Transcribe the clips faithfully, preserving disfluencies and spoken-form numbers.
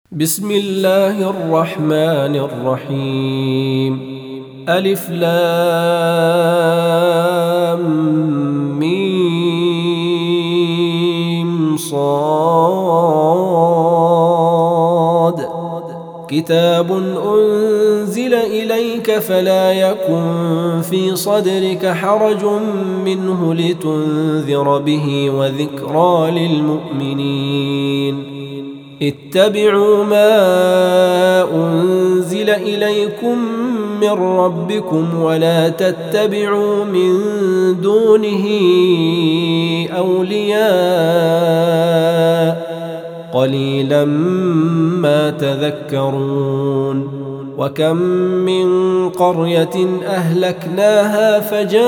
بسم الله الرحمن الرحيم. ألف لام ميم صاد. كتاب أنزل إليك فلا يكن في صدرك حرج منه لتنذر به وذكرى للمؤمنين. اتبعوا ما أنزل إليكم من ربكم ولا تتبعوا من دونه أولياء قليلا ما تذكرون. وكم من قرية أهلكناها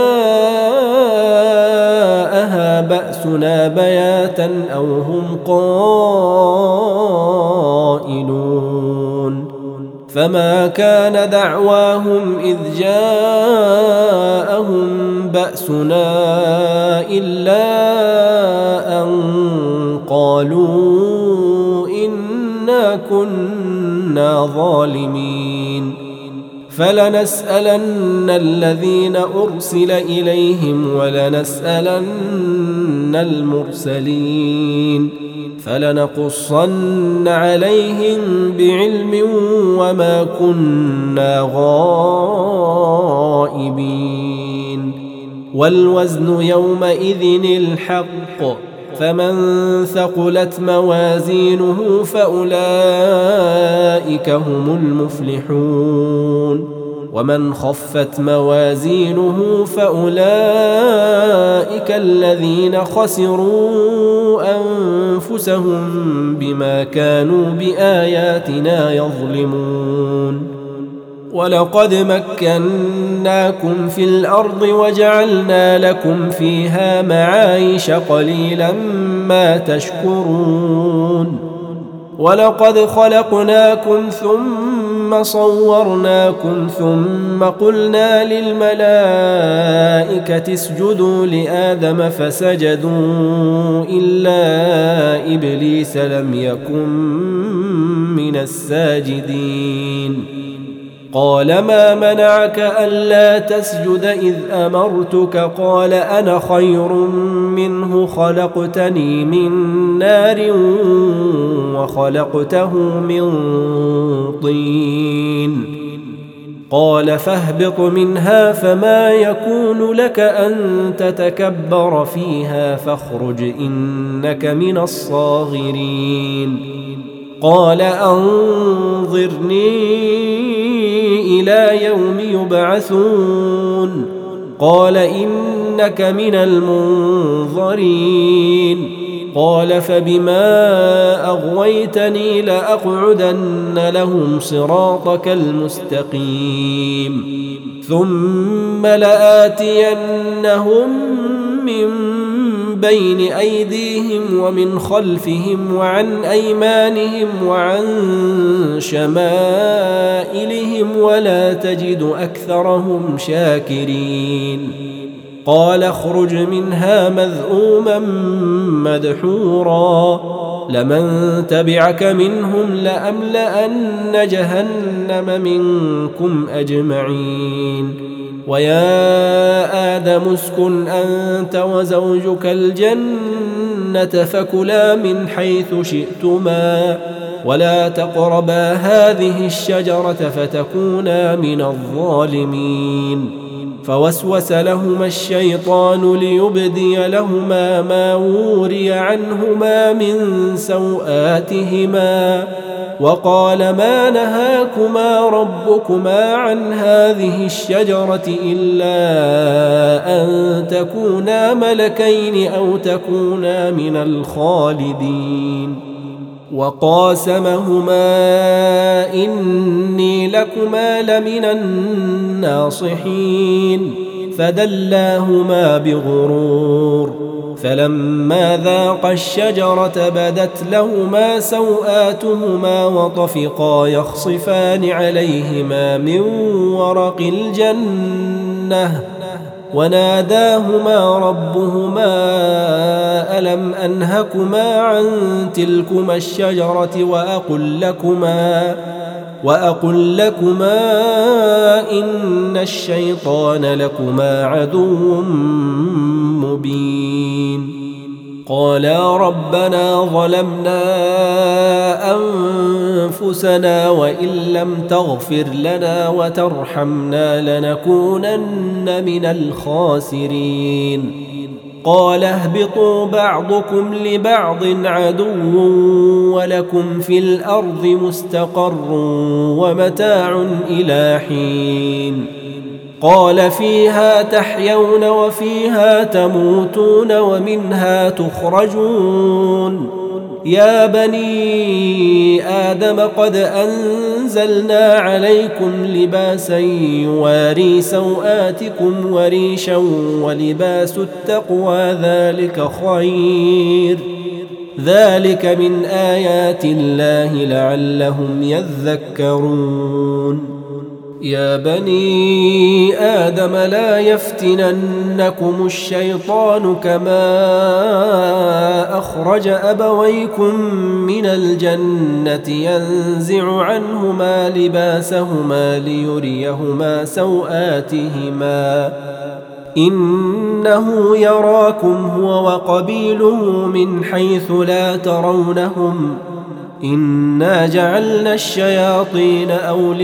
فجاءها بأسنا بياتا أو هم قائلون. فما كان دعواهم إذ جاءهم بأسنا إلا أن قالوا إنا كنا ظالمين. فلنسألن الذين أرسل إليهم ولنسألن المرسلين فلنقصن عليهم بعلم وما كنا غائبين. والوزن يومئذ الحق فمن ثقلت موازينه فأولئك هم المفلحون. ومن خفت موازينه فأولئك الذين خسروا أنفسهم بما كانوا بآياتنا يظلمون. ولقد مكناكم في الأرض وجعلنا لكم فيها معايش قليلا ما تشكرون. ولقد خلقناكم ثم صورناكم ثم قلنا للملائكة اسجدوا لآدم فسجدوا إلا إبليس لم يكن من الساجدين. قال ما منعك ألا تسجد إذ أمرتك؟ قال أنا خير منه خلقتني من نار وخلقته من طين. قال فاهبط منها فما يكون لك أن تتكبر فيها فاخرج إنك من الصاغرين. قال أنظرني إلى يوم يبعثون. قال إنك من المنظرين. قال فبما أغويتني لأقعدن لهم صراطك المستقيم ثم لآتينهم من بين أيديهم ومن خلفهم وعن أيمانهم وعن شمائلهم ولا تجد أكثرهم شاكرين. قال اخرج منها مذءوما مدحورا لمن تبعك منهم لأملأن جهنم منكم أجمعين. ويا آدم اسكن أنت وزوجك الجنة فكلا من حيث شئتما ولا تقربا هذه الشجرة فتكونا من الظالمين. فوسوس لهما الشيطان ليبدي لهما ما وري عنهما من سوآتهما وقال ما نهاكما ربكما عن هذه الشجرة إلا أن تكونا ملكين أو تكونا من الخالدين. وقاسمهما إني لكما لمن الناصحين فدلاهما بغرور. فلما ذاقا الشجرة بدت لهما سوآتهما وطفقا يخصفان عليهما من ورق الجنة وناداهما ربهما ألم أنهكما عن تلكما الشجرة وأقل لكما وأقل لكما إن الشيطان لكما عدو مبين قالا ربنا ظلمنا أنفسنا وإن لم تغفر لنا وترحمنا لنكونن من الخاسرين قال اهبطوا بعضكم لبعض عدو ولكم في الأرض مستقر ومتاع إلى حين قال فيها تحيون وفيها تموتون ومنها تخرجون يا بني آدم قد أنزلنا عليكم لباسا يواري سوآتكم وريشا ولباس التقوى ذلك خير ذلك من آيات الله لعلهم يذكرون يا بني آدم لا يفتننكم الشيطان كما أخرج أبويكم من الجنة ينزع عنهما لباسهما ليريهما سوآتهما إنه يراكم هو وقبيله من حيث لا ترونهم إنا جعلنا الشياطين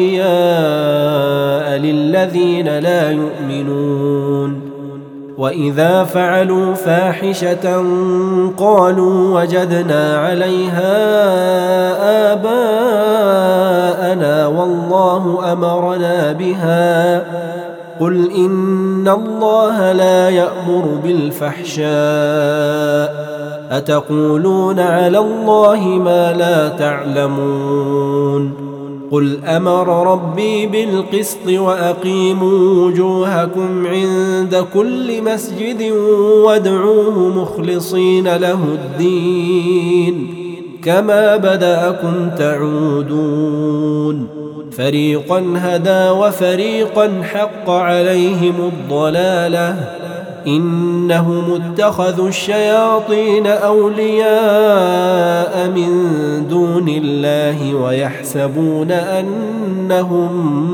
أولياء للذين لا يؤمنون وإذا فعلوا فاحشة قالوا وجدنا عليها آباءنا والله أمرنا بها قل إن الله لا يأمر بالفحشاء أتقولون على الله ما لا تعلمون قل أمر ربي بالقسط وأقيموا وجوهكم عند كل مسجد وادعوه مخلصين له الدين كما بدأكم تعودون فريقا هدى وفريقا حق عليهم الضلالة إنهم اتخذوا الشياطين أولياء من دون الله ويحسبون أنهم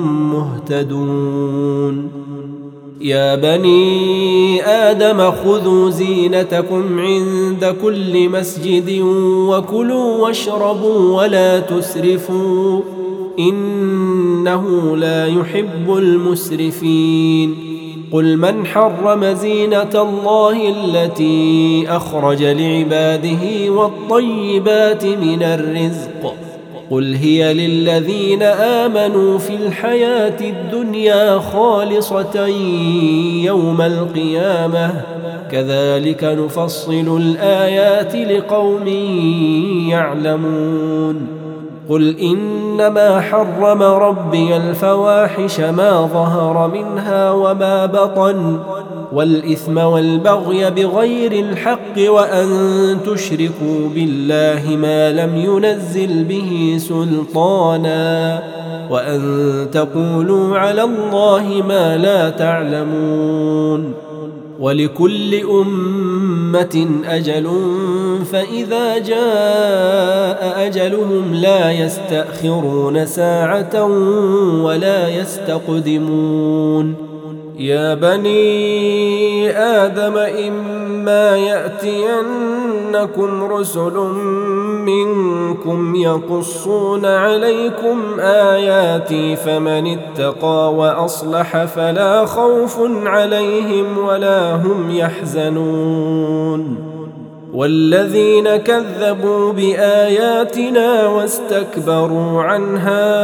مهتدون يا بني آدم خذوا زينتكم عند كل مسجد وكلوا واشربوا ولا تسرفوا إنه لا يحب المسرفين قل من حرم زينة الله التي أخرج لعباده والطيبات من الرزق قل هي للذين آمنوا في الحياة الدنيا خالصة يوم القيامة كذلك نفصل الآيات لقوم يعلمون قل إنما حرم ربي الفواحش ما ظهر منها وما بطن والإثم والبغي بغير الحق وأن تشركوا بالله ما لم ينزل به سلطانا وأن تقولوا على الله ما لا تعلمون ولكل أمة أجل فإذا جاء أجلهم لا يستأخرون ساعة ولا يستقدمون يا بني آدم إما يأتينكم رسل منكم يقصون عليكم آياتي فمن اتقى وأصلح فلا خوف عليهم ولا هم يحزنون والذين كذبوا بآياتنا واستكبروا عنها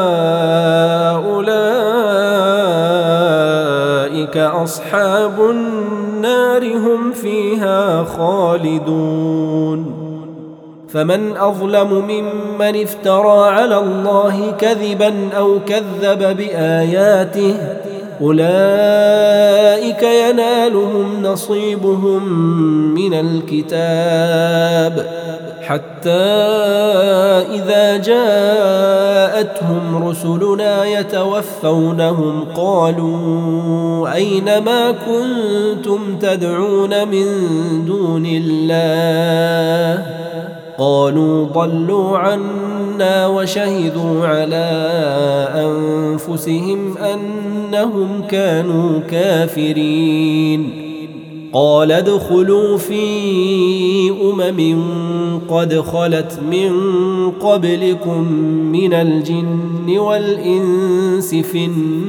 أولئك أصحاب النار هم فيها خالدون فمن أظلم ممن افترى على الله كذبا أو كذب بآياته أولئك ينالهم نصيبهم من الكتاب حتى إذا جاءتهم رسلنا يتوفونهم قالوا أين ما كنتم تدعون من دون الله قالوا ضلوا عنا وشهدوا على أنفسهم أنهم كانوا كافرين قال ادخلوا في أمم قد خلت من قبلكم من الجن والإنس في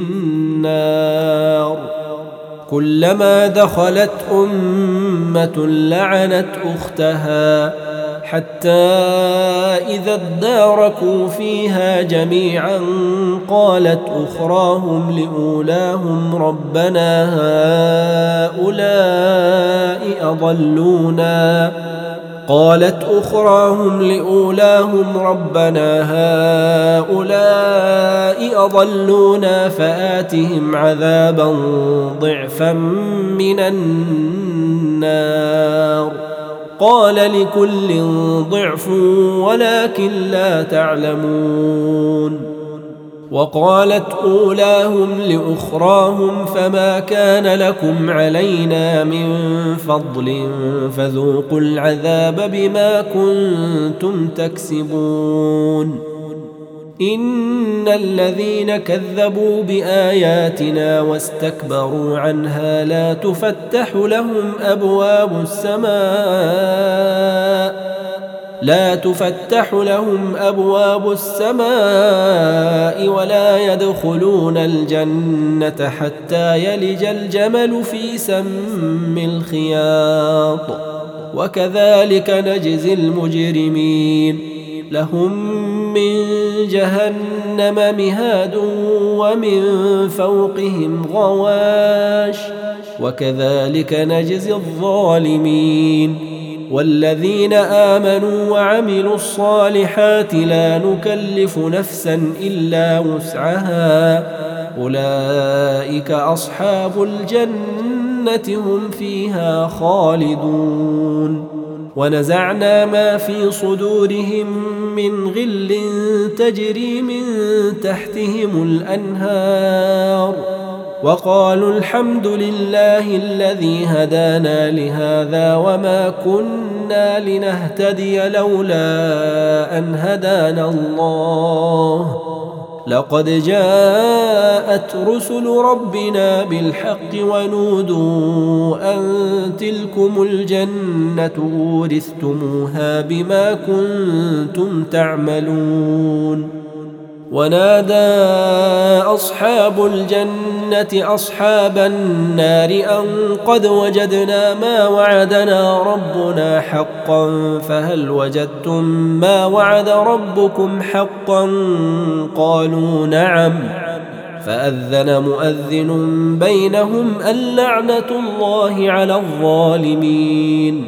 النار كلما دخلت أمة لعنت أختها حتى إذا اداركوا فيها جميعا قالت أخراهم لأولاهم ربنا هؤلاء أضلونا قالت أخراهم لأولاهم ربنا هؤلاء أضلونا فآتهم عذابا ضعفا من النار قال لكل ضعف ولكن لا تعلمون وقالت أولاهم لأخراهم فما كان لكم علينا من فضل فذوقوا العذاب بما كنتم تكسبون إن الذين كذبوا بآياتنا واستكبروا عنها لا تفتح لهم أبواب السماء لا تفتح لهم أبواب السماء ولا يدخلون الجنة حتى يلج الجمل في سم الخياط وكذلك نجزي المجرمين لهم من جهنم مهاد ومن فوقهم غواش وكذلك نجزي الظالمين والذين آمنوا وعملوا الصالحات لا نكلف نفسا إلا وسعها أولئك أصحاب الجنة هم فيها خالدون ونزعنا ما في صدورهم من غل تجري من تحتهم الأنهار وقالوا الحمد لله الذي هدانا لهذا وما كنا لنهتدي لولا أن هدانا الله لقد جاءت رسل ربنا بالحق ونودوا أن تلكم الجنة أورثتموها بما كنتم تعملون ونادى أصحاب الجنة أصحاب النار أن قد وجدنا ما وعدنا ربنا حقا فهل وجدتم ما وعد ربكم حقا قالوا نعم فأذن مؤذن بينهم اللعنة الله على الظالمين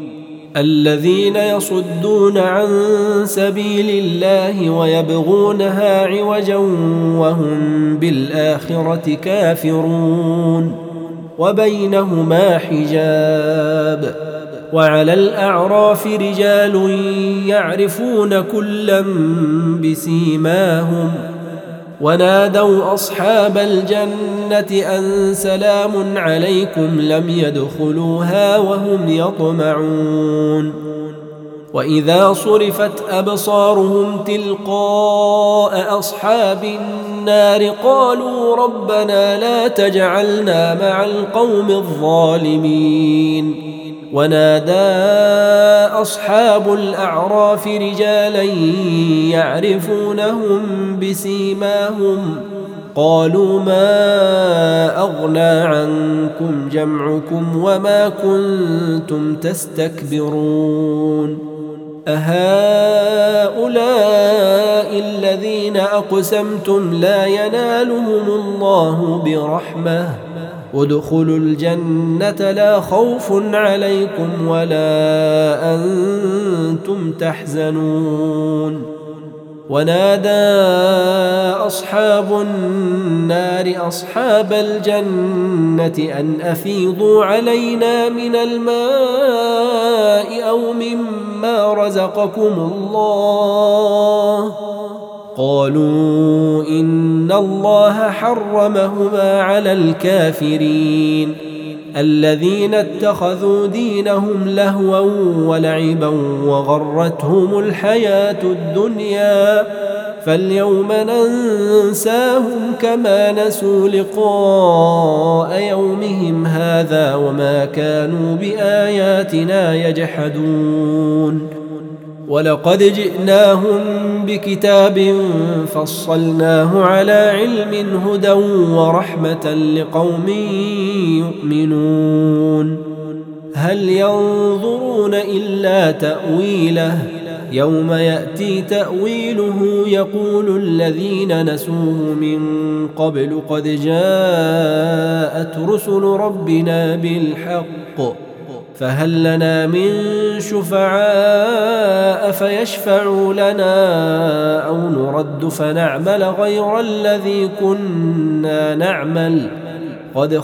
الذين يصدون عن سبيل الله ويبغونها عوجا وهم بالآخرة كافرون وبينهما حجاب وعلى الأعراف رجال يعرفون كلا بسيماهم ونادوا أصحاب الجنة أن سلام عليكم لم يدخلوها وهم يطمعون وإذا صرفت أبصارهم تلقاء أصحاب النار قالوا ربنا لا تجعلنا مع القوم الظالمين ونادى أصحاب الأعراف رجالا يعرفونهم بسيماهم قالوا ما أغنى عنكم جمعكم وما كنتم تستكبرون أهؤلاء الذين أقسمتم لا ينالهم الله برحمة ادخلوا الجنة لا خوف عليكم ولا أنتم تحزنون ونادى أصحاب النار أصحاب الجنة أن أفيضوا علينا من الماء أو مما رزقكم الله قالوا إن الله حرمهما على الكافرين الذين اتخذوا دينهم لهوا ولعبا وغرتهم الحياة الدنيا فاليوم ننساهم كما نسوا لقاء يومهم هذا وما كانوا بآياتنا يجحدون ولقد جئناهم بكتاب فصلناه على علم هدى ورحمة لقوم يؤمنون هل ينظرون إلا تأويله يوم يأتي تأويله يقول الذين نسوه من قبل قد جاءت رسل ربنا بالحق فهل لنا من شفعاء فيشفعوا لنا أو نرد فنعمل غير الذي كنا نعمل قد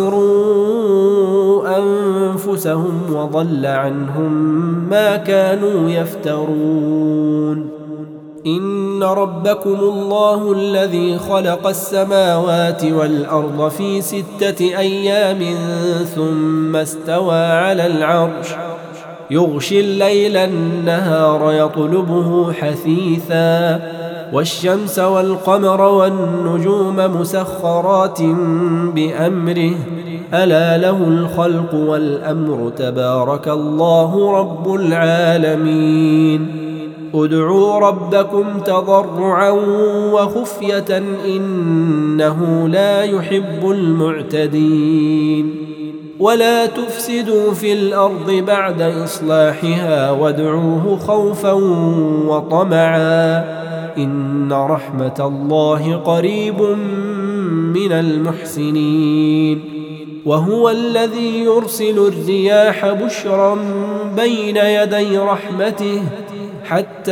خسروا أنفسهم وضل عنهم ما كانوا يفترون إن ربكم الله الذي خلق السماوات والأرض في ستة أيام ثم استوى على العرش يغشي الليل النهار يطلبه حثيثا والشمس والقمر والنجوم مسخرات بأمره ألا له الخلق والأمر تبارك الله رب العالمين ادعوا ربكم تضرعا وخفية إنه لا يحب المعتدين ولا تفسدوا في الأرض بعد إصلاحها وادعوه خوفا وطمعا إن رحمة الله قريب من المحسنين وهو الذي يرسل الرياح بشرا بين يدي رحمته حتى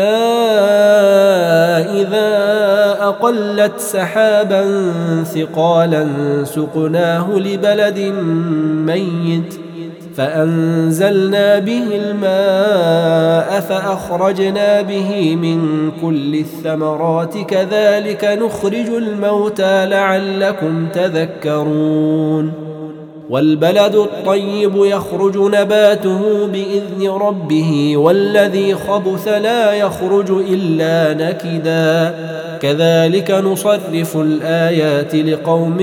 إذا أقلت سحابا ثقالا سقناه لبلد ميت فأنزلنا به الماء فأخرجنا به من كل الثمرات كذلك نخرج الموتى لعلكم تذكرون والبلد الطيب يخرج نباته بإذن ربه والذي خبث لا يخرج إلا نكدا كذلك نصرف الآيات لقوم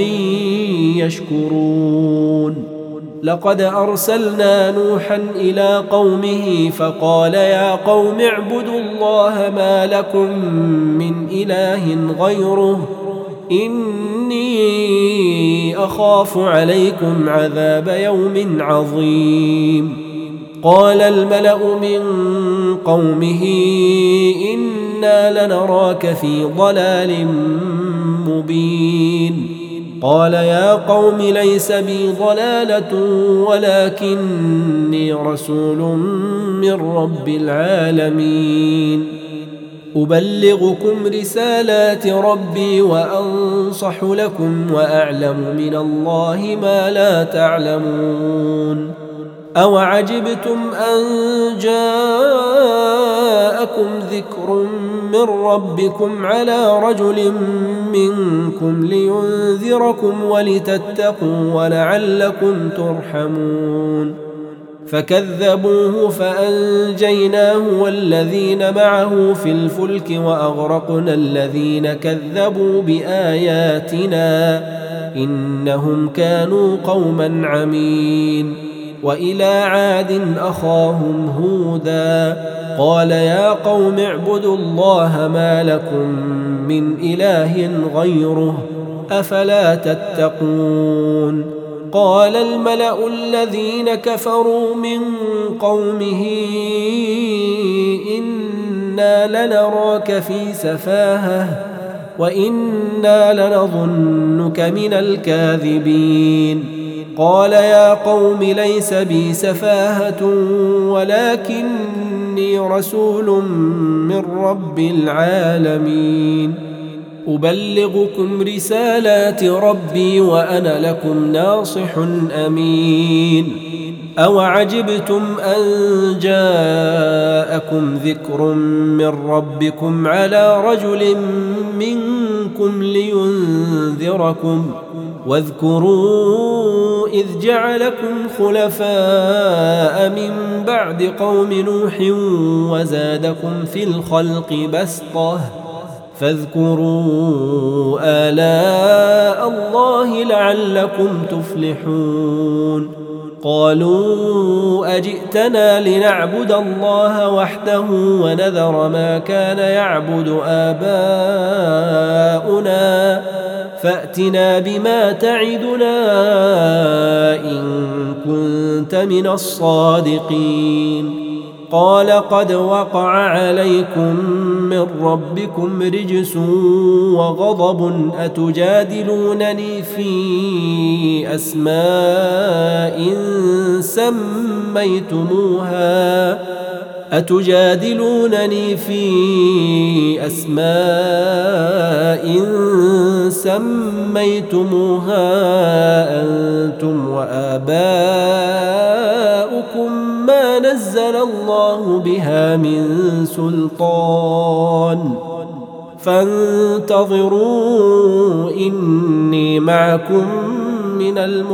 يشكرون لقد أرسلنا نوحا إلى قومه فقال يا قوم اعبدوا الله ما لكم من إله غيره إني أخاف عليكم عذاب يوم عظيم قال الملأ من قومه إنا لنراك في ضلال مبين قال يا قوم ليس بي ضلالة ولكني رسول من رب العالمين أبلغكم رسالات ربي وأنصح لكم وأعلم من الله ما لا تعلمون أوعجبتم أن جاءكم ذكر من ربكم على رجل منكم لينذركم ولتتقوا ولعلكم ترحمون فكذبوه فأنجيناه والذين معه في الفلك وأغرقنا الذين كذبوا بآياتنا إنهم كانوا قوما عمين وإلى عاد أخاهم هودا قال يا قوم اعبدوا الله ما لكم من إله غيره أفلا تتقون قال الملأ الذين كفروا من قومه إنا لنراك في سفاهة وإنا لنظنك من الكاذبين قال يا قوم ليس بي سفاهة ولكني رسول من رب العالمين أبلغكم رسالات ربي وأنا لكم ناصح أمين أوعجبتم أن جاءكم ذكر من ربكم على رجل منكم لينذركم واذكروا إذ جعلكم خلفاء من بعد قوم نوح وزادكم في الخلق بسطة فاذكروا آلاء الله لعلكم تفلحون قالوا أجئتنا لنعبد الله وحده ونذر ما كان يعبد آباؤنا فأتنا بما تعدنا إن كنت من الصادقين قال قد وقع عليكم من ربكم رجس وغضب أتجادلونني في أسماء سميتموها أتجادلونني في أسماء سميتموها أنتم وآباؤكم ما نزل الله بها من سلطان فانتظروا إني معكم من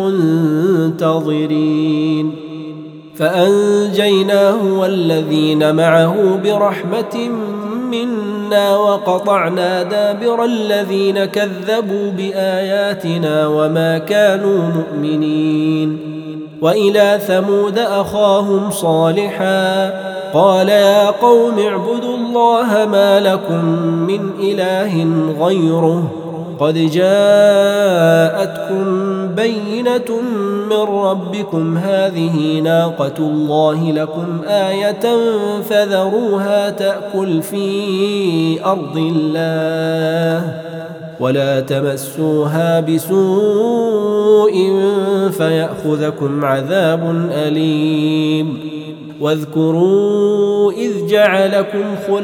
المنتظرين فأنجيناه والذين معه برحمة منا وقطعنا دابر الذين كذبوا بآياتنا وما كانوا مؤمنين وإلى ثمود أخاهم صالحا قال يا قوم اعبدوا الله ما لكم من إله غيره قد جاءتكم بينة من ربكم هذه ناقة الله لكم آية فذروها تأكل في أرض الله ولا تمسوها بسوء فيأخذكم عذاب أليم واذكروا إذ جعلكم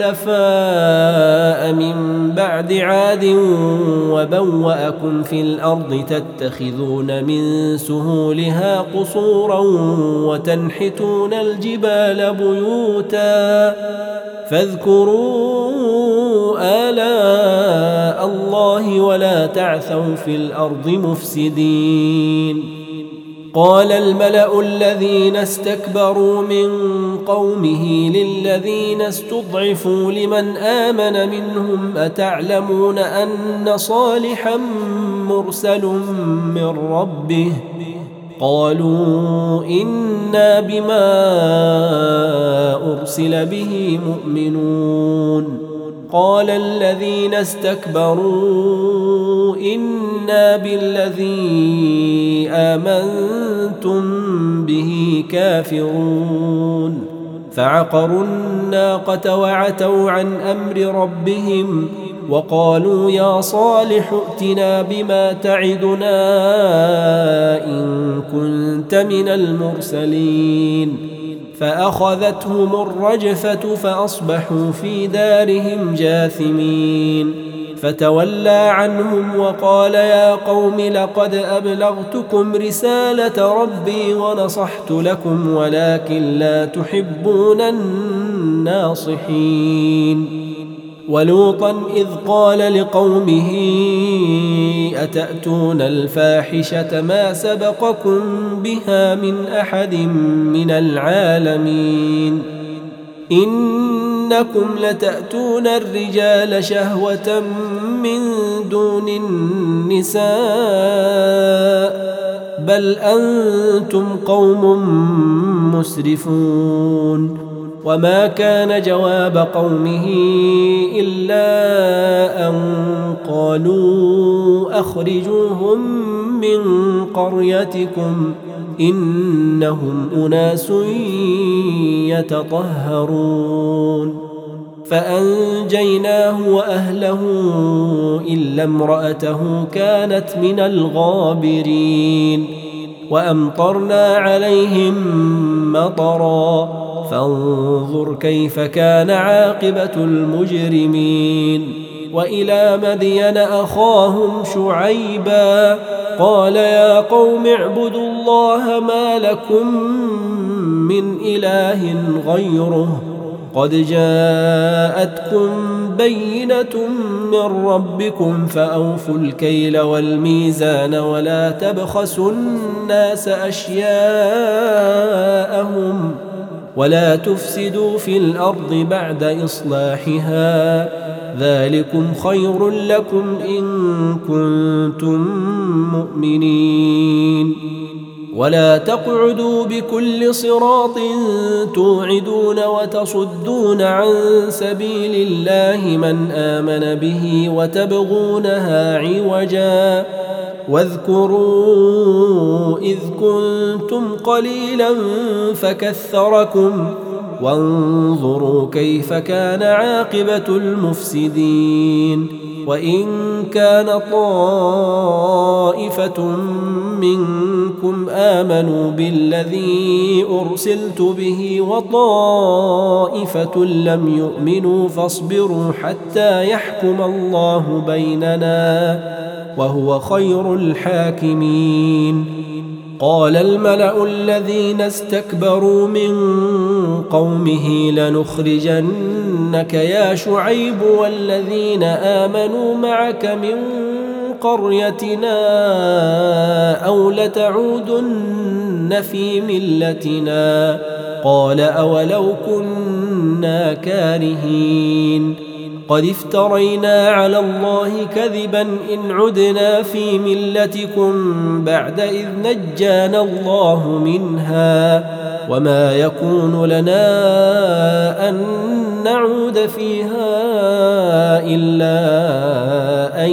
خلفاء من بعد عاد وبوأكم في الأرض تتخذون من سهولها قصورا وتنحتون الجبال بيوتا فاذكروا آلاء الله ولا تعثوا في الأرض مفسدين قال الملأ الذين استكبروا من قومه للذين استضعفوا لمن آمن منهم أتعلمون أن صالحا مرسل من ربه قالوا إنا بما أرسل به مؤمنون قال الذين استكبروا إنا بالذي آمنتم به كافرون فعقروا الناقة وعتوا عن أمر ربهم وقالوا يا صالح ائتنا بما تعدنا إن كنت من المرسلين فأخذتهم الرجفة فأصبحوا في دارهم جاثمين فتولى عنهم وقال يا قوم لقد أبلغتكم رسالة ربي ونصحت لكم ولكن لا تحبون الناصحين ولوطا إذ قال لقومه أتأتون الفاحشة ما سبقكم بها من أحد من العالمين إنكم لتأتون الرجال شهوة من دون النساء بل أنتم قوم مسرفون وما كان جواب قومه إلا أن قالوا أخرجوهم من قريتكم إنهم أناس يتطهرون فأنجيناه وأهله إلا امرأته كانت من الغابرين وأمطرنا عليهم مطرا فانظر كيف كان عاقبة المجرمين. وإلى مدين أخاهم شعيبا قال يا قوم اعبدوا الله ما لكم من إله غيره قد جاءتكم بينة من ربكم فأوفوا الكيل والميزان ولا تبخسوا الناس أشياءهم ولا تفسدوا في الأرض بعد إصلاحها ذلكم خير لكم إن كنتم مؤمنين. ولا تقعدوا بكل صراط توعدون وتصدون عن سبيل الله من آمن به وتبغونها عوجا واذكروا إذ كنتم قليلا فكثركم وانظروا كيف كان عاقبة المفسدين. وإن كان طائفة منكم آمنوا بالذي أرسلت به وطائفة لم يؤمنوا فاصبروا حتى يحكم الله بيننا وهو خير الحاكمين. قال الملأ الذين استكبروا من قومه لنخرجنك يا شعيب والذين آمنوا معك من قريتنا أو لتعودن في ملتنا قال أولو كنا كارهين قد افترينا على الله كذبا إن عدنا في ملتكم بعد إذ نجانا الله منها وما يكون لنا أن نعود فيها إلا أن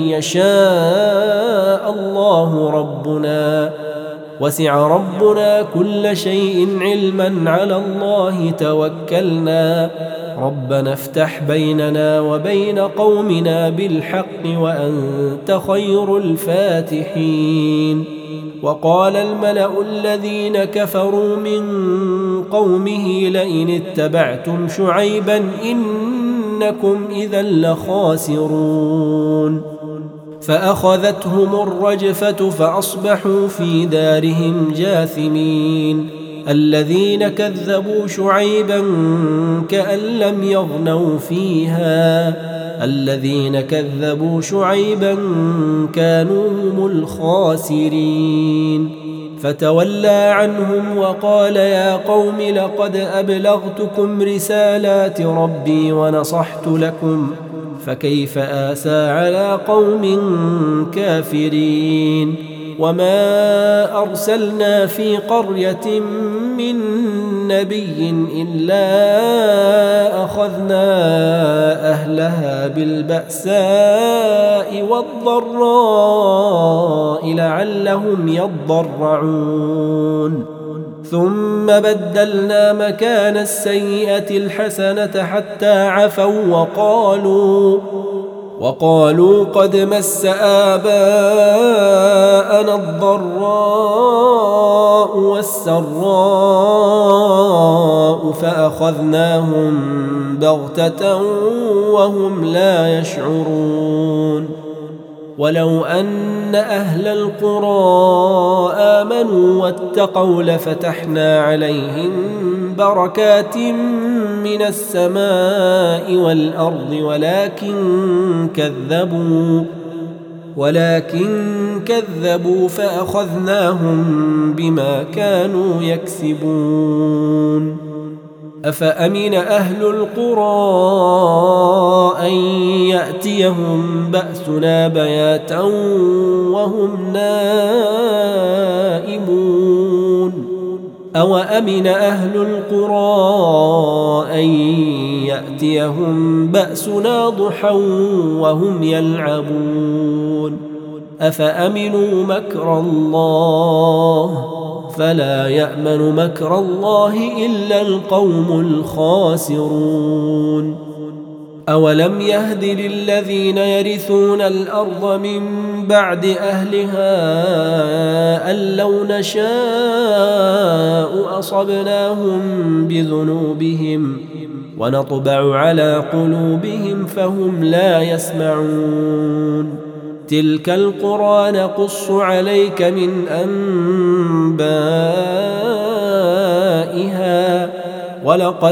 يشاء الله ربنا وسع ربنا كل شيء علما على الله توكلنا ربنا افتح بيننا وبين قومنا بالحق وأنت خير الفاتحين. وقال الملأ الذين كفروا من قومه لئن اتبعتم شعيبا إنكم إذا لخاسرون فأخذتهم الرجفة فأصبحوا في دارهم جاثمين. الذين كذبوا شعيبا كأن لم يغنوا فيها الذين كذبوا شعيبا كانوا هم الخاسرين. فتولى عنهم وقال يا قوم لقد أبلغتكم رسالات ربي ونصحت لكم فكيف آسى على قوم كافرين. وما أرسلنا في قرية من نبي إلا أخذنا أهلها بالبأساء والضراء لعلهم يضرعون ثم بدلنا مكان السيئة الحسنة حتى عفوا وقالوا وقالوا قد مس آباءنا الضراء والسراء فأخذناهم بغتة وهم لا يشعرون. ولو أن أهل القرى آمنوا واتقوا لفتحنا عليهم بركات من السماء والأرض ولكن كذبوا ولكن كذبوا فأخذناهم بما كانوا يكسبون. أفأمن أهل القرى أن يأتيهم بأسنا بياتا وهم نائمون أو أمن أهل القرى أن يأتيهم بأسنا ضحى وهم يلعبون أفأمنوا مكر الله فلا يأمن مكر الله إلا القوم الخاسرون. أولم يهد للذين يرثون الأرض من بعد أهلها أن لو نشاء أصبناهم بذنوبهم ونطبع على قلوبهم فهم لا يسمعون تلك القرى نقص عليك من أنبائها ولقد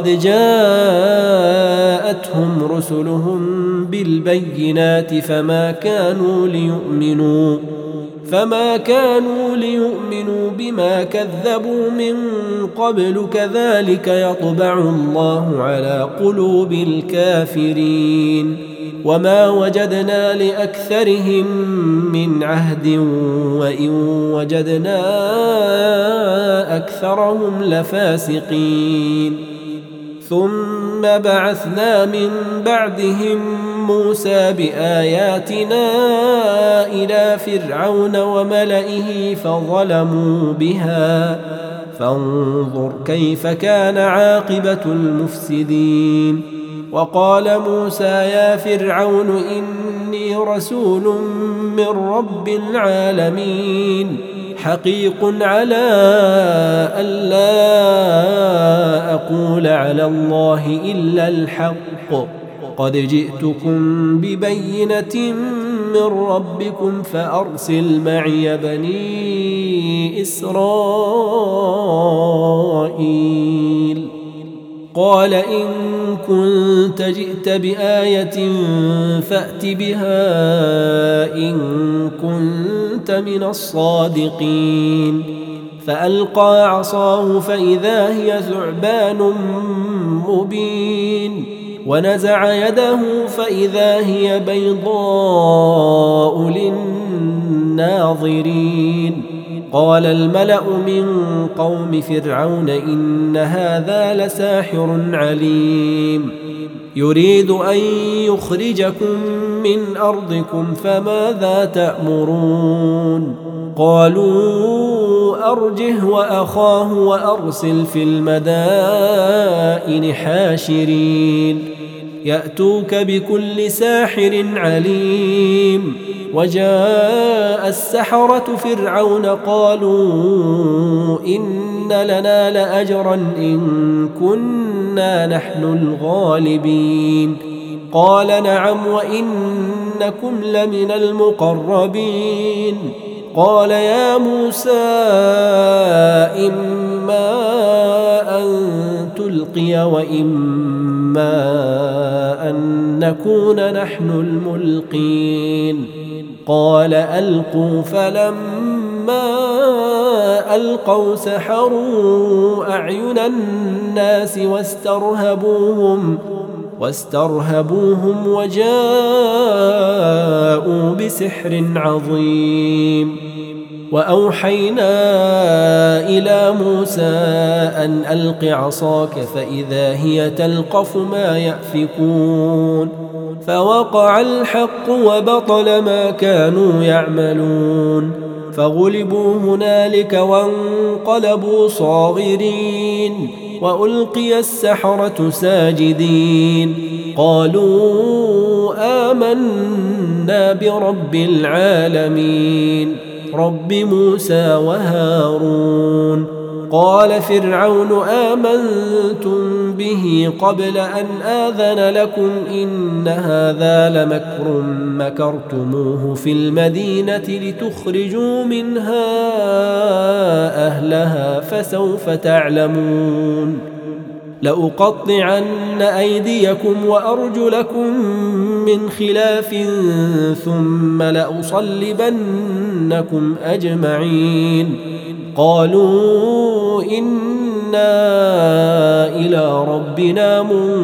جاءتهم رسلهم بالبينات فما كانوا ليؤمنوا فما كانوا ليؤمنوا بما كذبوا من قبل كذلك يطبع الله على قلوب الكافرين وما وجدنا لأكثرهم من عهد وإن وجدنا أكثرهم لفاسقين ثم بعثنا من بعدهم موسى بآياتنا إلى فرعون وملئه فظلموا بها فانظر كيف كان عاقبة المفسدين وقال موسى يا فرعون إني رسول من رب العالمين حقيق على ألا أقول على الله إلا الحق قد جئتكم ببينة من ربكم فأرسل معي بني إسرائيل قال إن كنت جئت بآية فأت بها إن كنت من الصادقين فألقى عصاه فإذا هي ثعبان مبين ونزع يده فإذا هي بيضاء للناظرين قال الملأ من قوم فرعون إن هذا لساحر عليم يريد أن يخرجكم من أرضكم فماذا تأمرون قالوا أرجه وأخاه وأرسل في المدائن حاشرين يأتوك بكل ساحر عليم وجاء السحرة فرعون قالوا إن لنا لأجرا إن كنا نحن الغالبين قال نعم وإنكم لمن المقربين قال يا موسى إما أن تلقي وإما أن نكون نحن الملقين قال ألقوا فلما ألقوا سحروا أعين الناس واسترهبوهم واسترهبوهم وجاءوا بسحر عظيم وأوحينا إلى موسى أن ألق عصاك فإذا هي تلقف ما يأفكون فوقع الحق وبطل ما كانوا يعملون فغلبوا هنالك وانقلبوا صاغرين وألقي السحرة ساجدين قالوا آمنا برب العالمين رب موسى وهارون قال فرعون آمنتم به قبل أن آذن لكم إن هذا لمكر مكرتموه في المدينة لتخرجوا منها أهلها فسوف تعلمون لأقطعن أيديكم وأرجلكم من خلاف ثم لأصلبنكم أجمعين قالوا إنا إلى ربنا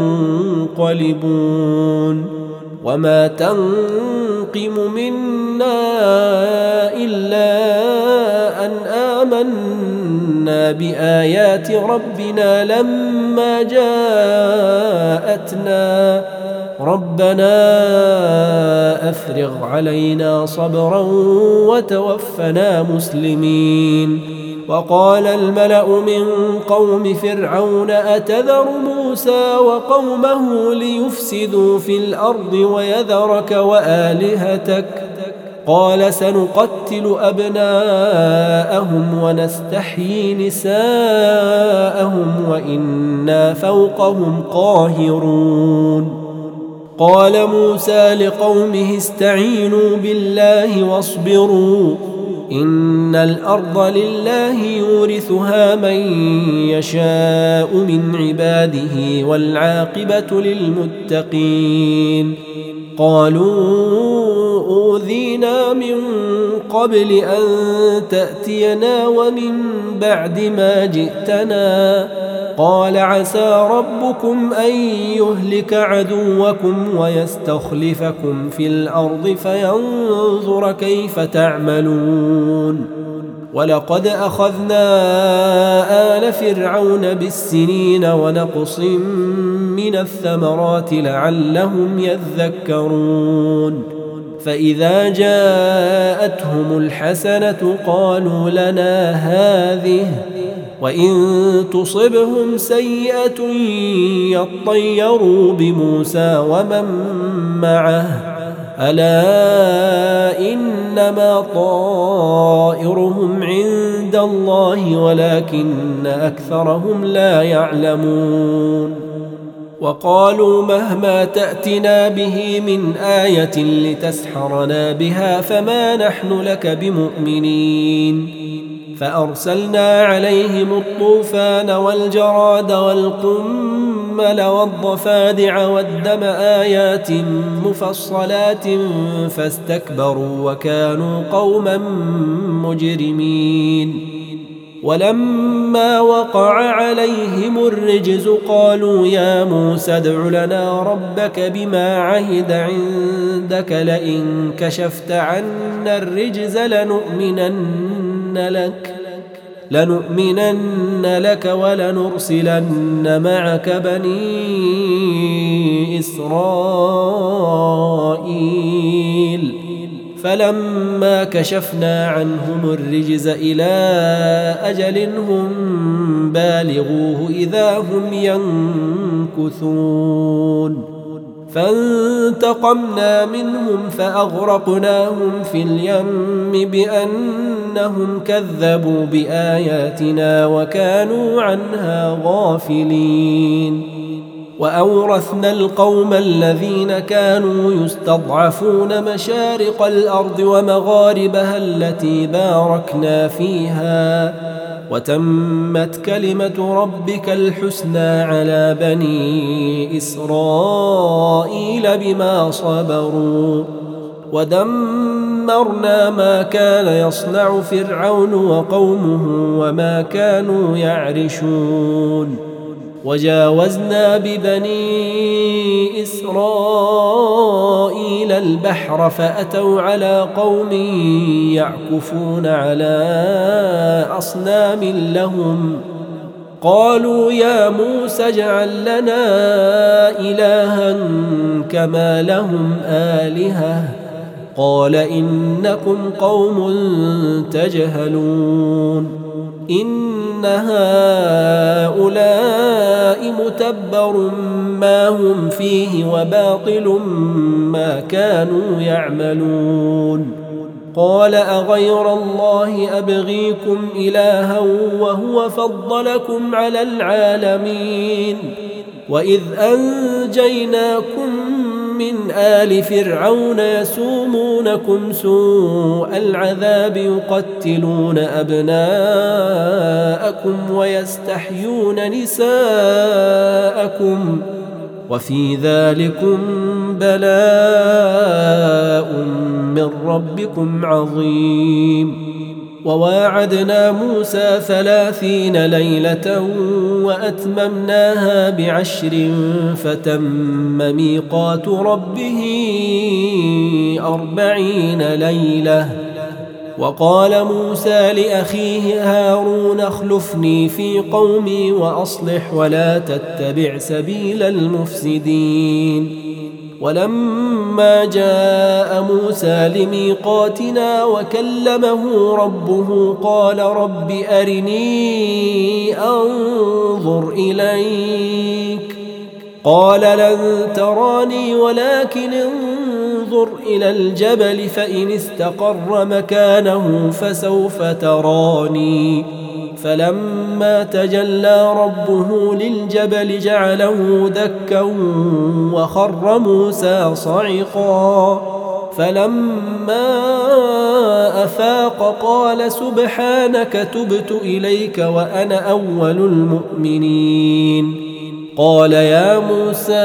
منقلبون وما تنقم منا إلا أن آمنا بآيات ربنا لما جاءتنا ربنا أفرغ علينا صبرا وتوفنا مسلمين وقال الملأ من قوم فرعون أتذر موسى موسى وقومه ليفسدوا في الأرض ويذرك وآلهتك قال سنقتل أبناءهم ونستحيي نساءهم وإنا فوقهم قاهرون قال موسى لقومه استعينوا بالله واصبروا إن الأرض لله يورثها من يشاء من عباده والعاقبة للمتقين قالوا أوذينا من قبل أن تأتينا ومن بعد ما جئتنا قال عسى ربكم أن يهلك عدوكم ويستخلفكم في الأرض فينظر كيف تعملون ولقد أخذنا آل فرعون بالسنين ونقص من الثمرات لعلهم يذكرون فإذا جاءتهم الحسنة قالوا لنا هذه وإن تصبهم سيئة يطيروا بموسى ومن معه ألا إنما طائرهم عند الله ولكن أكثرهم لا يعلمون وقالوا مهما تأتنا به من آية لتسحرنا بها فما نحن لك بمؤمنين فأرسلنا عليهم الطوفان والجراد والقمل والضفادع والدم آيات مفصلات فاستكبروا وكانوا قوما مجرمين ولما وقع عليهم الرجز قالوا يا موسى ادع لنا ربك بما عهد عندك لئن كشفت عنا الرجز لنؤمنن لك لنؤمنن لك ولنرسلن معك بني إسرائيل فلما كشفنا عنهم الرجز إلى أجل هم بالغوه إذا هم ينكثون فانتقمنا منهم فأغرقناهم في اليم بأنهم كذبوا بآياتنا وكانوا عنها غافلين وأورثنا القوم الذين كانوا يستضعفون مشارق الأرض ومغاربها التي باركنا فيها وتمت كلمة ربك الحسنى على بني إسرائيل بما صبروا ودمرنا ما كان يصنع فرعون وقومه وما كانوا يعرشون وجاوزنا ببني إسرائيل البحر فأتوا على قوم يعكفون على أصنام لهم قالوا يا موسى اجعل لنا إلها كما لهم آلهة قال إنكم قوم تجهلون إن هؤلاء متبر ما هم فيه وباطل ما كانوا يعملون قال أغير الله أبغيكم إلها وهو فضلكم على العالمين وإذ أنجيناكم من آل فرعون يسومونكم سوء العذاب يقتلون أبناءكم ويستحيون نساءكم وفي ذلكم بلاء من ربكم عظيم وواعدنا موسى ثلاثين ليلة وأتممناها بعشر فتم ميقات ربه أربعين ليلة وقال موسى لأخيه هارون اخلفني في قومي وأصلح ولا تتبع سبيل المفسدين ولما جاء موسى لميقاتنا وكلمه ربه قال رب أرني أنظر إليك قال لن تراني ولكن انظر إلى الجبل فإن استقر مكانه فسوف تراني فلما تجلى ربه للجبل جعله دكا وخر موسى صعقا فلما أفاق قال سبحانك تبت إليك وأنا أول المؤمنين قال يا موسى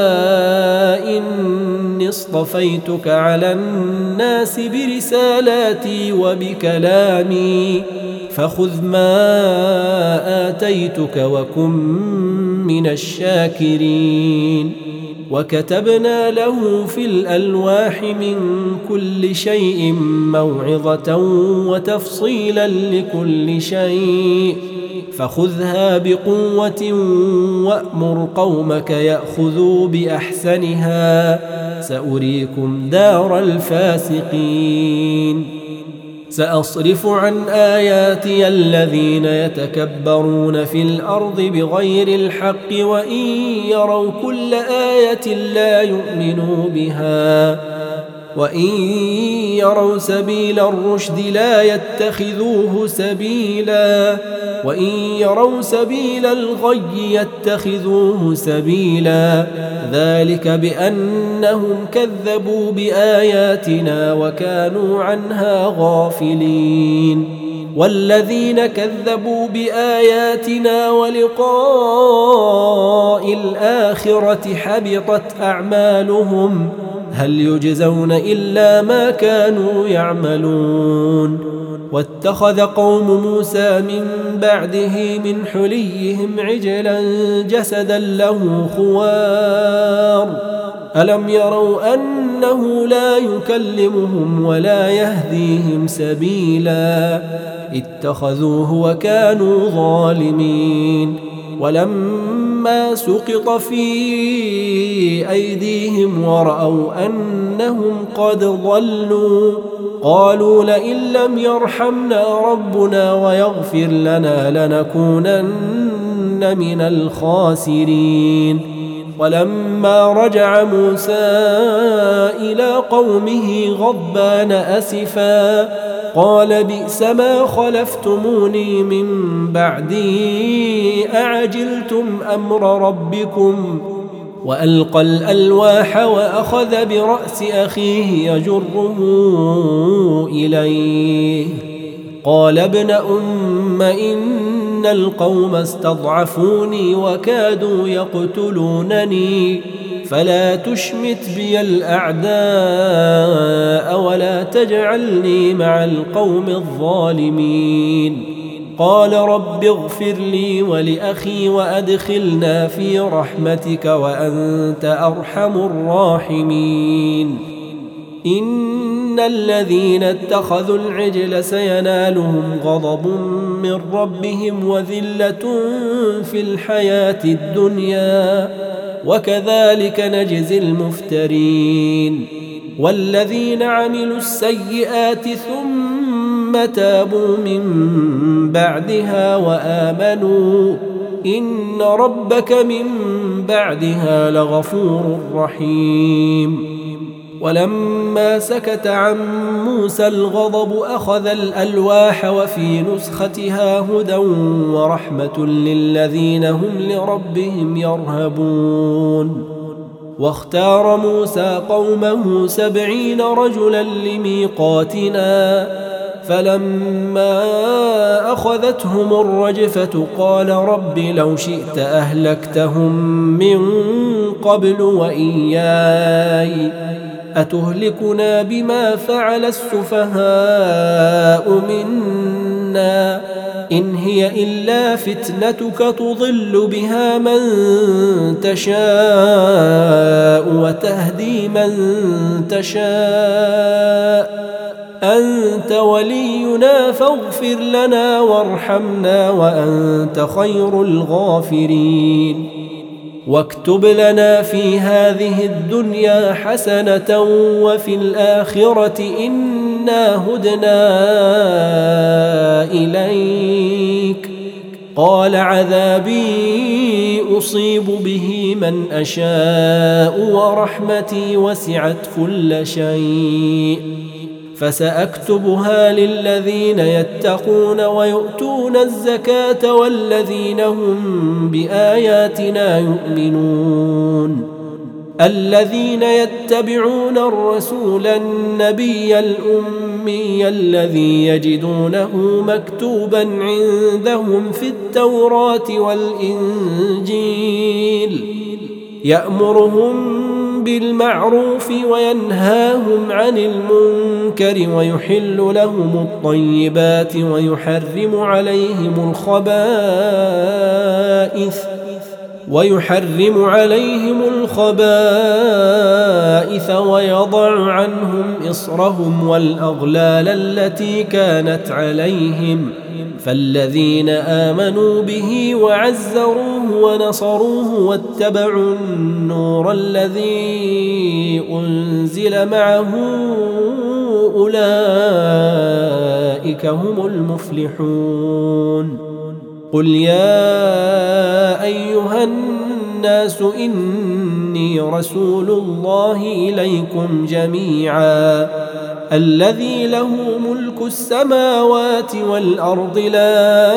إني اصطفيتك على الناس برسالاتي وبكلامي فخذ ما آتيتك وكن من الشاكرين وكتبنا له في الألواح من كل شيء موعظة وتفصيلا لكل شيء فخذها بقوة وأمر قومك يأخذوا بأحسنها سأريكم دار الفاسقين سأصرف عن آياتي الذين يتكبرون في الأرض بغير الحق وإن يروا كل آية لا يؤمنوا بها وإن يروا سبيل الرشد لا يتخذوه سبيلا وإن يروا سبيل الغي يتخذوه سبيلا ذلك بأنهم كذبوا بآياتنا وكانوا عنها غافلين والذين كذبوا بآياتنا ولقاء الآخرة حبطت أعمالهم هل يجزون إلا ما كانوا يعملون واتخذ قوم موسى من بعده من حليهم عجلا جسدا له خوار ألم يروا أنه لا يكلمهم ولا يهديهم سبيلا اتخذوه وكانوا ظالمين ولما سقط في أيديهم ورأوا أنهم قد ضلوا قالوا لئن لم يرحمنا ربنا ويغفر لنا لنكونن من الخاسرين ولما رجع موسى إلى قومه غضبان أسفا قال بئس ما خلفتموني من بعدي أعجلتم أمر ربكم وألقى الألواح وأخذ برأس أخيه يجره إليه قال ابن أم إن القوم استضعفوني وكادوا يقتلونني فلا تشمت بي الأعداء ولا تجعلني مع القوم الظالمين قال رب اغفر لي ولأخي وأدخلنا في رحمتك وأنت أرحم الراحمين إن الذين اتخذوا العجل سينالهم غضب من ربهم وذلة في الحياة الدنيا وكذلك نجزي المفترين والذين عملوا السيئات ثم تابوا من بعدها وآمنوا إن ربك من بعدها لغفور رحيم ولما سكت عن موسى الغضب أخذ الألواح وفي نسختها هدى ورحمة للذين هم لربهم يرهبون واختار موسى قومه سبعين رجلا لميقاتنا فلما أخذتهم الرجفة قال رب لو شئت أهلكتهم من قبل وإياي أتهلكنا بما فعل السفهاء منا إن هي إلا فتنتك تضل بها من تشاء وتهدي من تشاء أنت ولينا فاغفر لنا وارحمنا وأنت خير الغافرين واكتب لنا في هذه الدنيا حسنة وفي الآخرة إنا هدنا إليك قال عذابي أصيب به من أشاء ورحمتي وسعت كل شيء فسأكتبها للذين يتقون ويؤتون الزكاة والذين هم بآياتنا يؤمنون الذين يتبعون الرسول النبي الأمي الذي يجدونه مكتوبا عندهم في التوراة والإنجيل يأمرهم بالمعروف وينهاهم عن المنكر ويحل لهم الطيبات ويحرم عليهم الخبائث ويحرم عليهم الخبائث ويضع عنهم إصرهم والأغلال التي كانت عليهم فالذين آمنوا به وعزروه ونصروه واتبعوا النور الذي أنزل معه أولئك هم المفلحون قل يا أيها الناس إني رسول الله إليكم جميعا الذي له ملك السماوات والأرض لا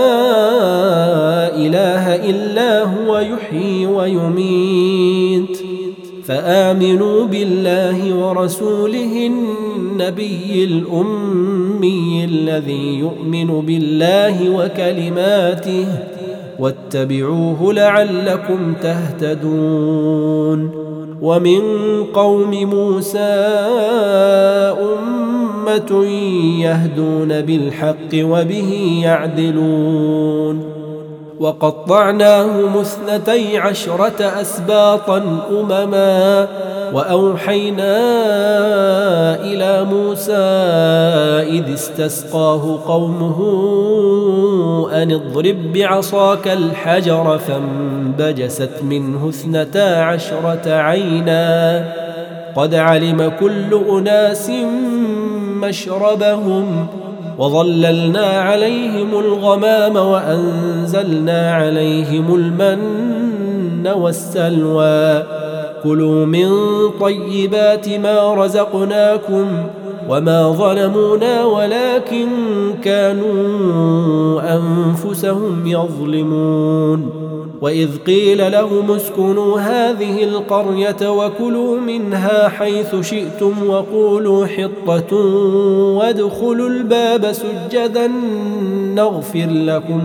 إله إلا هو يحيي ويميت فآمنوا بالله ورسوله النبي الأمي الذي يؤمن بالله وكلماته واتبعوه لعلكم تهتدون ومن قوم موسى أمة يهدون بالحق وبه يعدلون وقطعناهم اثنتي عشرة أسباطا أمما وأوحينا إلى موسى إذ استسقاه قومه أن اضرب بعصاك الحجر فانبجست منه اثنتا عشرة عينا قد علم كل أناس مشربهم وظللنا عليهم الغمام وأنزلنا عليهم المن والسلوى كلوا من طيبات ما رزقناكم وما ظلمونا ولكن كانوا أنفسهم يظلمون وإذ قيل لهم اسكنوا هذه القرية وكلوا منها حيث شئتم وقولوا حطة وادخلوا الباب سجدا نغفر لكم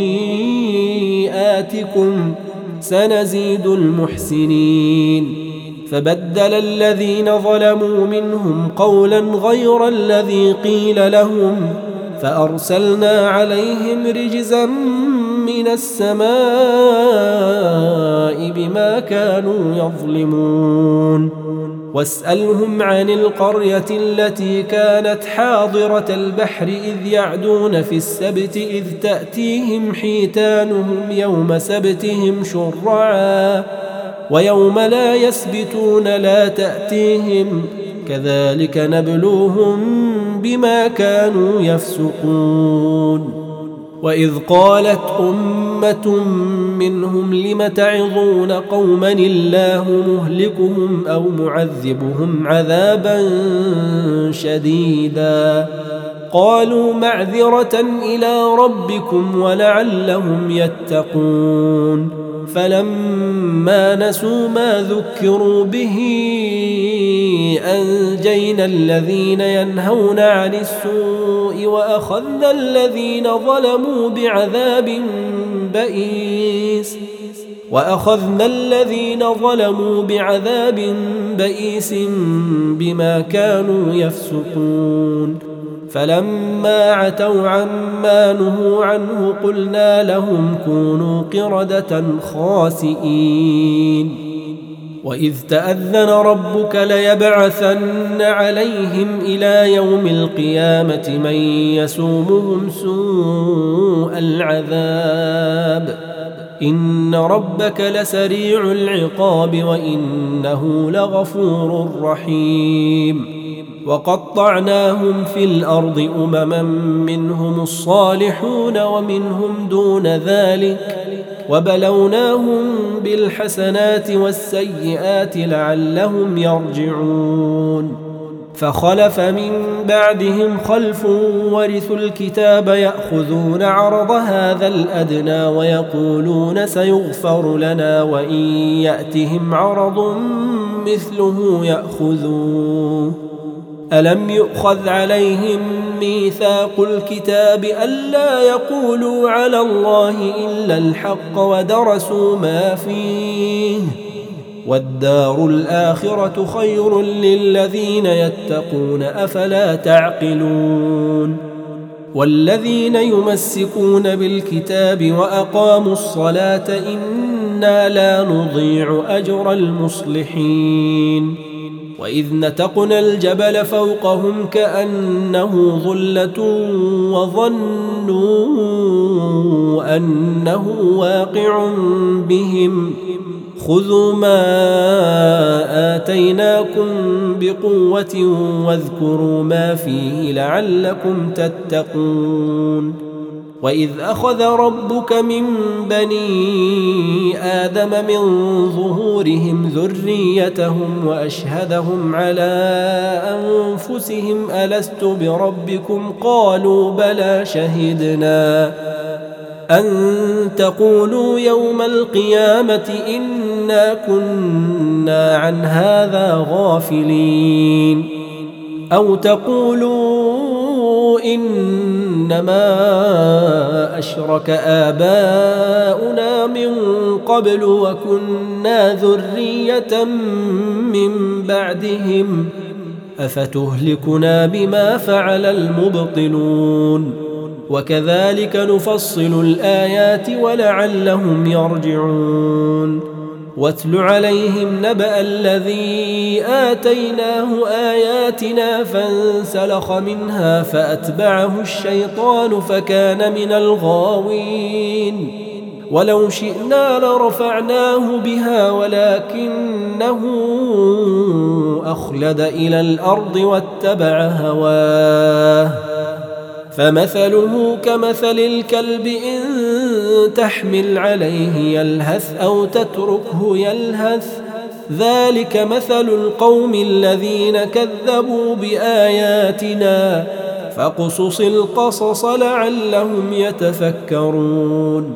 خطيئاتكم سنزيد المحسنين فبدل الذين ظلموا منهم قولا غير الذي قيل لهم فأرسلنا عليهم رجزا من السماء بما كانوا يظلمون واسألهم عن القرية التي كانت حاضرة البحر إذ يعدون في السبت إذ تأتيهم حيتانهم يوم سبتهم شرعا ويوم لا يسبتون لا تأتيهم كذلك نبلوهم بما كانوا يفسقون وإذ قالت أمة منهم لم تعظون قوما الله مهلكهم أو معذبهم عذابا شديدا قالوا معذرة إلى ربكم ولعلهم يتقون فلما نسوا ما ذكروا به أنجينا الذين ينهون عن السوء وأخذنا الذين ظلموا بعذاب بئيس وأخذنا الذين ظلموا بعذاب بئيس بما كانوا يفسقون فلما عتوا عما نهوا عنه قلنا لهم كونوا قردة خاسئين وإذ تأذن ربك ليبعثن عليهم إلى يوم القيامة من يسومهم سوء العذاب إن ربك لسريع العقاب وإنه لغفور رحيم وقطعناهم في الأرض أمما منهم الصالحون ومنهم دون ذلك وبلوناهم بالحسنات والسيئات لعلهم يرجعون فخلف من بعدهم خلف ورثوا الكتاب يأخذون عرض هذا الأدنى ويقولون سيغفر لنا وإن يأتهم عرض مثله يأخذوه ألم يؤخذ عليهم ميثاق الكتاب ألا يقولوا على الله إلا الحق ودرسوا ما فيه والدار الآخرة خير للذين يتقون أفلا تعقلون والذين يمسكون بالكتاب وأقاموا الصلاة إنا لا نضيع أجر المصلحين وإذ نتقنا الجبل فوقهم كأنه ظلة وظنوا أنه واقع بهم خذوا ما آتيناكم بقوة واذكروا ما فيه لعلكم تتقون وإذ أخذ ربك من بني آدم من ظهورهم ذريتهم وأشهدهم على أنفسهم ألست بربكم قالوا بلى شهدنا أن تقولوا يوم القيامة إنا كنا عن هذا غافلين أو تقولوا إنما أشرك آباؤنا من قبل وكنا ذرية من بعدهم أفتهلكنا بما فعل المبطلون وكذلك نفصل الآيات ولعلهم يرجعون واتل عليهم نبأ الذي آتيناه آياتنا فانسلخ منها فأتبعه الشيطان فكان من الغاوين ولو شئنا لرفعناه بها ولكنه أخلد إلى الأرض واتبع هواه فمثله كمثل الكلب إن تحمل عليه يلهث أو تتركه يلهث ذلك مثل القوم الذين كذبوا بآياتنا فاقصص القصص لعلهم يتفكرون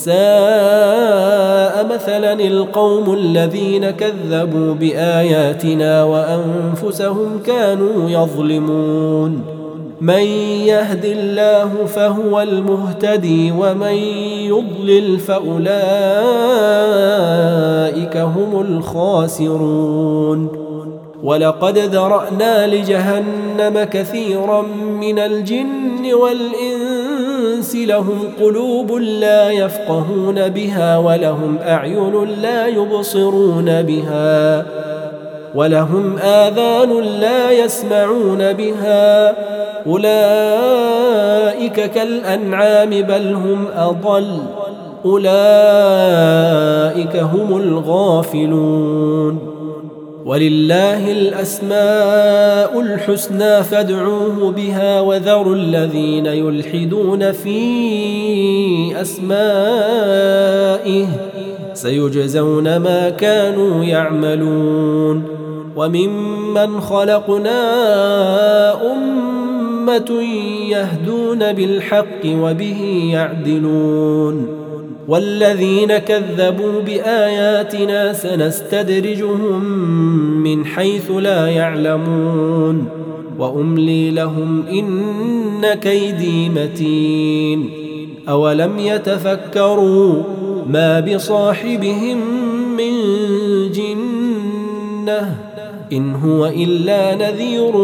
ساء مثلا القوم الذين كذبوا بآياتنا وأنفسهم كانوا يظلمون من يهد الله فهو المهتدي ومن يضلل فأولئك هم الخاسرون ولقد ذرأنا لجهنم كثيرا من الجن والإنس لهم قلوب لا يفقهون بها ولهم أعين لا يبصرون بها ولهم آذان لا يسمعون بها أولئك كالأنعام بل هم أضل أولئك هم الغافلون ولله الأسماء الحسنى فادعوه بها وذروا الذين يلحدون في أسمائه سيجزون ما كانوا يعملون وممن خلقنا أمة يهدون بالحق وبه يعدلون والذين كذبوا بآياتنا سنستدرجهم من حيث لا يعلمون وأملي لهم إن كيدي متين أولم يتفكروا ما بصاحبهم من جنة إن هو إلا نذير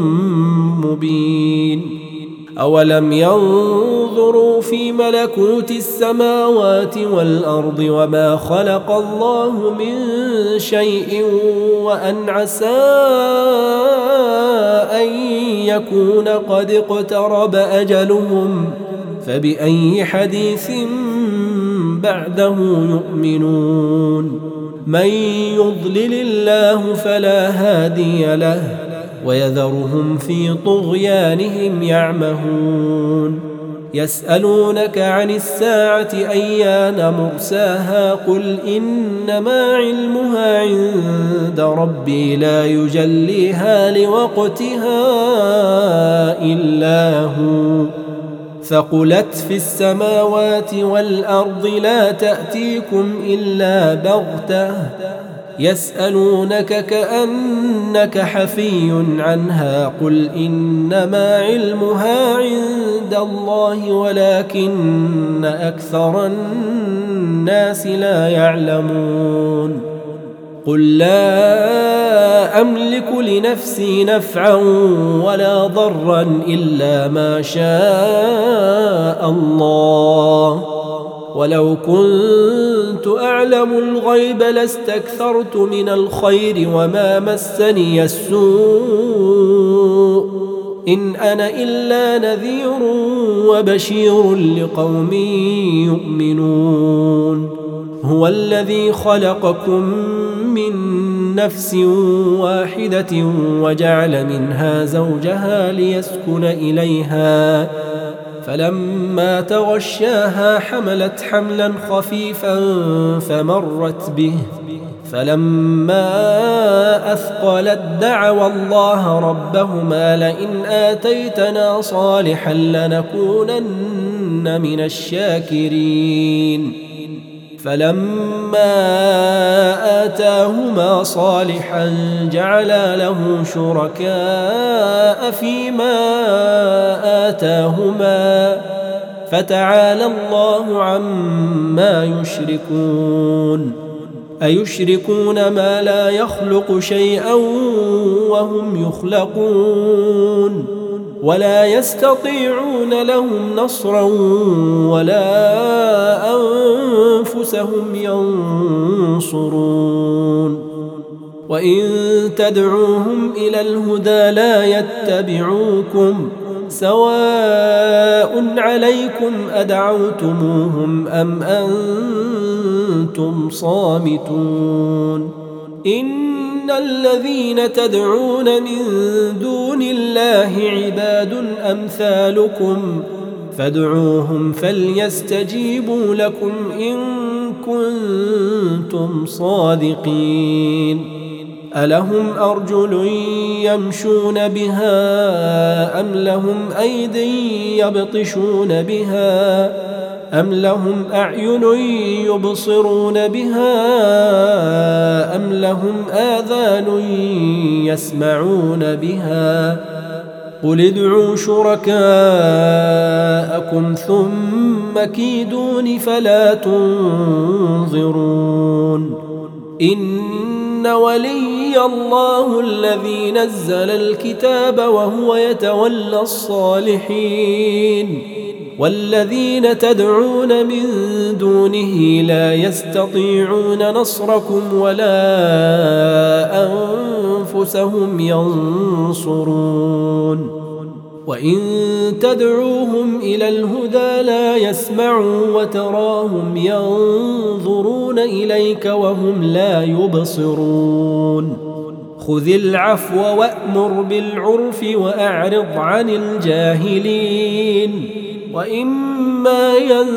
مبين أولم ينظروا في ملكوت السماوات والأرض وما خلق الله من شيء وأن عسى أن يكون قد اقترب أجلهم فبأي حديث بعده يؤمنون من يضلل الله فلا هادي له ويذرهم في طغيانهم يعمهون يسألونك عن الساعة أيان مرساها قل إنما علمها عند ربي لا يجليها لوقتها إلا هو ثقلت في السماوات والأرض لا تأتيكم إلا بغتة يسألونك كأنك حفي عنها قل إنما علمها عند الله ولكن أكثر الناس لا يعلمون قل لا أملك لنفسي نفعا ولا ضرا إلا ما شاء الله ولو كنت أعلم الغيب لاستكثرت من الخير وما مسني السوء إن أنا إلا نذير وبشير لقوم يؤمنون هو الذي خلقكم من نفس واحدة وجعل منها زوجها ليسكن إليها فلما تغشاها حملت حملا خفيفا فمرت به فلما أثقلت دعوا الله ربهما لئن آتيتنا صالحا لنكونن من الشاكرين فلما آتاهما صالحا جعلا له شركاء فيما آتاهما فتعالى الله عما يشركون أيشركون ما لا يخلق شيئا وهم يخلقون ولا يستطيعون لهم نصرا ولا أنفسهم ينصرون وإن تدعوهم إلى الهدى لا يتبعوكم سواء عليكم أدعوتموهم أم أنتم صامتون إن الذين تدعون من دون الله عباد أمثالكم فادعوهم فليستجيبوا لكم إن كنتم صادقين ألهم أرجل يمشون بها أم لهم أيد يبطشون بها أم لهم أعين يبصرون بها أم لهم آذان يسمعون بها قل ادعوا شركاءكم ثم كيدون فلا تنظرون إن ولي الله الذي نزل الكتاب وهو يتولى الصالحين والذين تدعون من دونه لا يستطيعون نصركم ولا أنفسهم ينصرون وإن تدعوهم إلى الهدى لا يسمعوا وتراهم ينظرون إليك وهم لا يبصرون خذ العفو وأمر بالعرف وأعرض عن الجاهلين وإما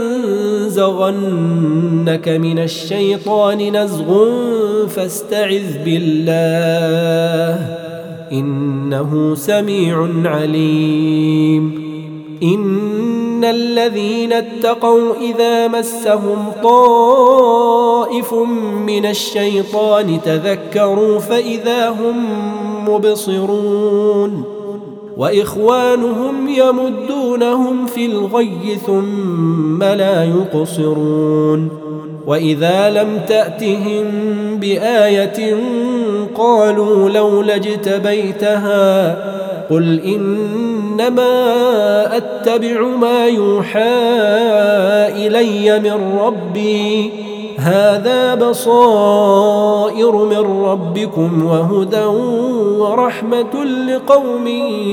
ينزغنك من الشيطان نزغ فاستعذ بالله إنه سميع عليم إن الذين اتقوا إذا مسهم طائف من الشيطان تذكروا فإذا هم مبصرون وإخوانهم يمدونهم في الغي ثم لا يقصرون وإذا لم تأتهم بآية قالوا لولا اجتبيتها قل إنما أتبع ما يوحى إلي من ربي هذا بصائر من ربكم وهدى ورحمة لقوم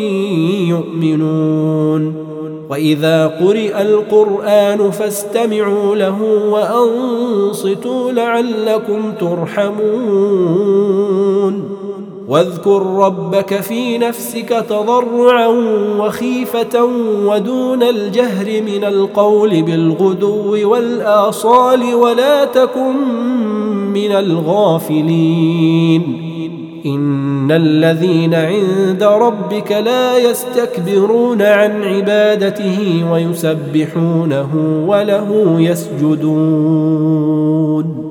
يؤمنون وإذا قرئ القرآن فاستمعوا له وأنصتوا لعلكم ترحمون واذكر ربك في نفسك تضرعا وخيفة ودون الجهر من القول بالغدو والآصال ولا تكن من الغافلين إن الذين عند ربك لا يستكبرون عن عبادته ويسبحونه وله يسجدون